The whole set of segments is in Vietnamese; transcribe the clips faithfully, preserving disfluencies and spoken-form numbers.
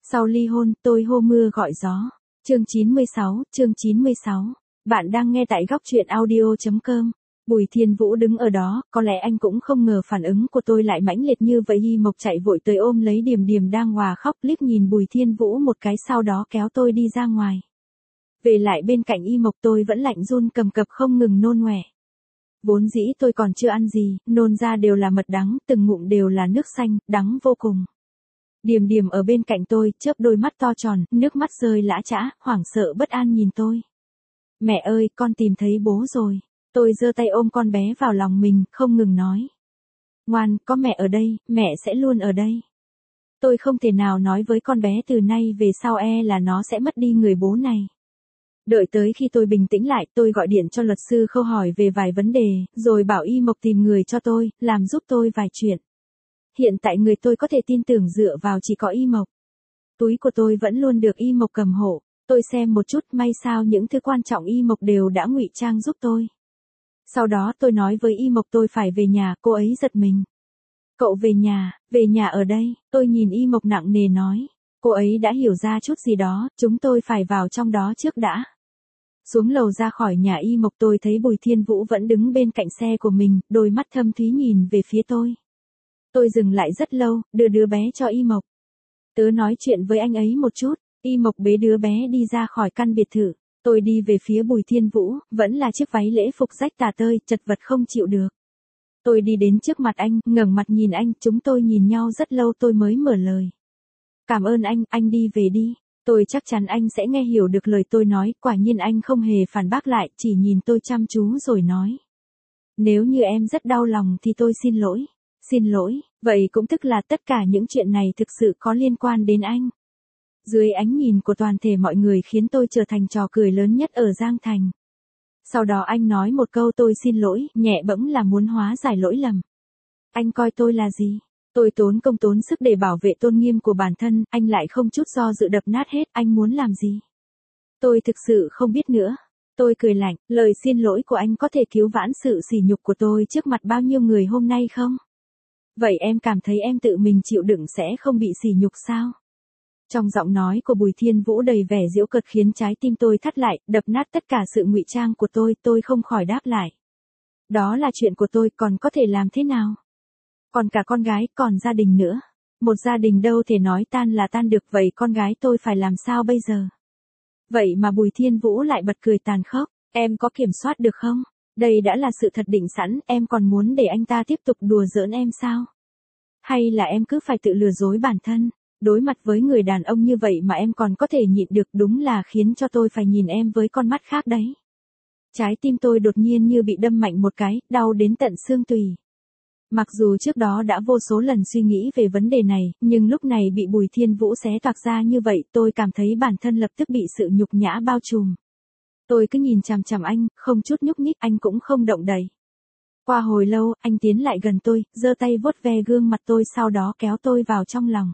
Sau ly hôn, tôi hô mưa gọi gió. Chương chín mươi sáu, chương chín mươi sáu. Bạn đang nghe tại góc truyện audio chấm com. Bùi Thiên Vũ đứng ở đó, có lẽ anh cũng không ngờ phản ứng của tôi lại mãnh liệt như vậy. Hi Mộc chạy vội tới ôm lấy Điềm Điềm đang òa khóc, liếc nhìn Bùi Thiên Vũ một cái sau đó kéo tôi đi ra ngoài. Về lại bên cạnh Y Mộc tôi vẫn lạnh run cầm cập không ngừng nôn ngoẻ. Vốn dĩ tôi còn chưa ăn gì, nôn ra đều là mật đắng, từng ngụm đều là nước xanh, đắng vô cùng. Điềm Điềm ở bên cạnh tôi, chớp đôi mắt to tròn, nước mắt rơi lã chã, hoảng sợ bất an nhìn tôi. Mẹ ơi, con tìm thấy bố rồi. Tôi giơ tay ôm con bé vào lòng mình, không ngừng nói. Ngoan, có mẹ ở đây, mẹ sẽ luôn ở đây. Tôi không thể nào nói với con bé từ nay về sau e là nó sẽ mất đi người bố này. Đợi tới khi tôi bình tĩnh lại, tôi gọi điện cho luật sư Khâu hỏi về vài vấn đề, rồi bảo Y Mộc tìm người cho tôi, làm giúp tôi vài chuyện. Hiện tại người tôi có thể tin tưởng dựa vào chỉ có Y Mộc. Túi của tôi vẫn luôn được Y Mộc cầm hộ. Tôi xem một chút, may sao những thứ quan trọng Y Mộc đều đã ngụy trang giúp tôi. Sau đó tôi nói với Y Mộc tôi phải về nhà, cô ấy giật mình. Cậu về nhà, về nhà ở đây, tôi nhìn Y Mộc nặng nề nói. Cô ấy đã hiểu ra chút gì đó, chúng tôi phải vào trong đó trước đã. Xuống lầu ra khỏi nhà Y Mộc tôi thấy Bùi Thiên Vũ vẫn đứng bên cạnh xe của mình, đôi mắt thâm thúy nhìn về phía tôi. Tôi dừng lại rất lâu, đưa đứa bé cho Y Mộc. Tớ nói chuyện với anh ấy một chút, Y Mộc bế đứa bé đi ra khỏi căn biệt thự. Tôi đi về phía Bùi Thiên Vũ, vẫn là chiếc váy lễ phục rách tả tơi, chật vật không chịu được. Tôi đi đến trước mặt anh, ngẩng mặt nhìn anh, chúng tôi nhìn nhau rất lâu tôi mới mở lời. Cảm ơn anh, anh đi về đi. Tôi chắc chắn anh sẽ nghe hiểu được lời tôi nói, quả nhiên anh không hề phản bác lại, chỉ nhìn tôi chăm chú rồi nói. Nếu như em rất đau lòng thì tôi xin lỗi. Xin lỗi, vậy cũng tức là tất cả những chuyện này thực sự có liên quan đến anh. Dưới ánh nhìn của toàn thể mọi người khiến tôi trở thành trò cười lớn nhất ở Giang Thành. Sau đó anh nói một câu tôi xin lỗi, nhẹ bẫng là muốn hóa giải lỗi lầm. Anh coi tôi là gì? Tôi tốn công tốn sức để bảo vệ tôn nghiêm của bản thân, anh lại không chút do dự đập nát hết, anh muốn làm gì? Tôi thực sự không biết nữa. Tôi cười lạnh, lời xin lỗi của anh có thể cứu vãn sự sỉ nhục của tôi trước mặt bao nhiêu người hôm nay không? Vậy em cảm thấy em tự mình chịu đựng sẽ không bị sỉ nhục sao? Trong giọng nói của Bùi Thiên Vũ đầy vẻ giễu cợt khiến trái tim tôi thắt lại, đập nát tất cả sự ngụy trang của tôi, tôi không khỏi đáp lại. Đó là chuyện của tôi, còn có thể làm thế nào? Còn cả con gái, còn gia đình nữa. Một gia đình đâu thể nói tan là tan được, vậy con gái tôi phải làm sao bây giờ? Vậy mà Bùi Thiên Vũ lại bật cười tàn khốc, em có kiểm soát được không? Đây đã là sự thật định sẵn, em còn muốn để anh ta tiếp tục đùa giỡn em sao? Hay là em cứ phải tự lừa dối bản thân? Đối mặt với người đàn ông như vậy mà em còn có thể nhịn được, đúng là khiến cho tôi phải nhìn em với con mắt khác đấy. Trái tim tôi đột nhiên như bị đâm mạnh một cái, đau đến tận xương tủy. Mặc dù trước đó đã vô số lần suy nghĩ về vấn đề này, nhưng lúc này bị Bùi Thiên Vũ xé toạc ra như vậy, tôi cảm thấy bản thân lập tức bị sự nhục nhã bao trùm. Tôi cứ nhìn chằm chằm anh, không chút nhúc nhích, anh cũng không động đậy. Qua hồi lâu, anh tiến lại gần tôi, giơ tay vuốt ve gương mặt tôi sau đó kéo tôi vào trong lòng.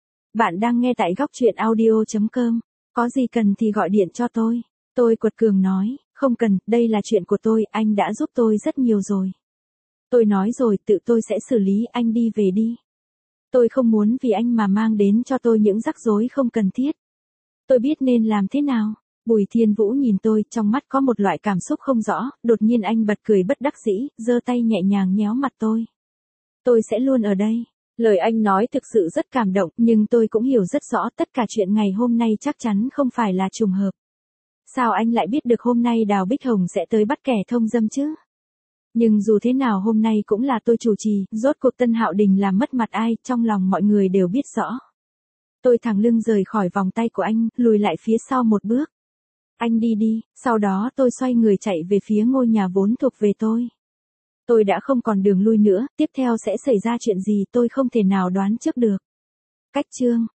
Bạn đang nghe tại góc truyện audio chấm com. Có gì cần thì gọi điện cho tôi. Tôi quật cường nói, không cần, đây là chuyện của tôi, anh đã giúp tôi rất nhiều rồi. Tôi nói rồi, tự tôi sẽ xử lý, anh đi về đi. Tôi không muốn vì anh mà mang đến cho tôi những rắc rối không cần thiết. Tôi biết nên làm thế nào. Bùi Thiên Vũ nhìn tôi, trong mắt có một loại cảm xúc không rõ, đột nhiên anh bật cười bất đắc dĩ, giơ tay nhẹ nhàng nhéo mặt tôi. Tôi sẽ luôn ở đây. Lời anh nói thực sự rất cảm động, nhưng tôi cũng hiểu rất rõ tất cả chuyện ngày hôm nay chắc chắn không phải là trùng hợp. Sao anh lại biết được hôm nay Đào Bích Hồng sẽ tới bắt kẻ thông dâm chứ? Nhưng dù thế nào hôm nay cũng là tôi chủ trì, rốt cuộc Tân Hạo Đình làm mất mặt ai, trong lòng mọi người đều biết rõ. Tôi thẳng lưng rời khỏi vòng tay của anh, lùi lại phía sau một bước. Anh đi đi, sau đó tôi xoay người chạy về phía ngôi nhà vốn thuộc về tôi. Tôi đã không còn đường lui nữa, tiếp theo sẽ xảy ra chuyện gì tôi không thể nào đoán trước được. Cách chương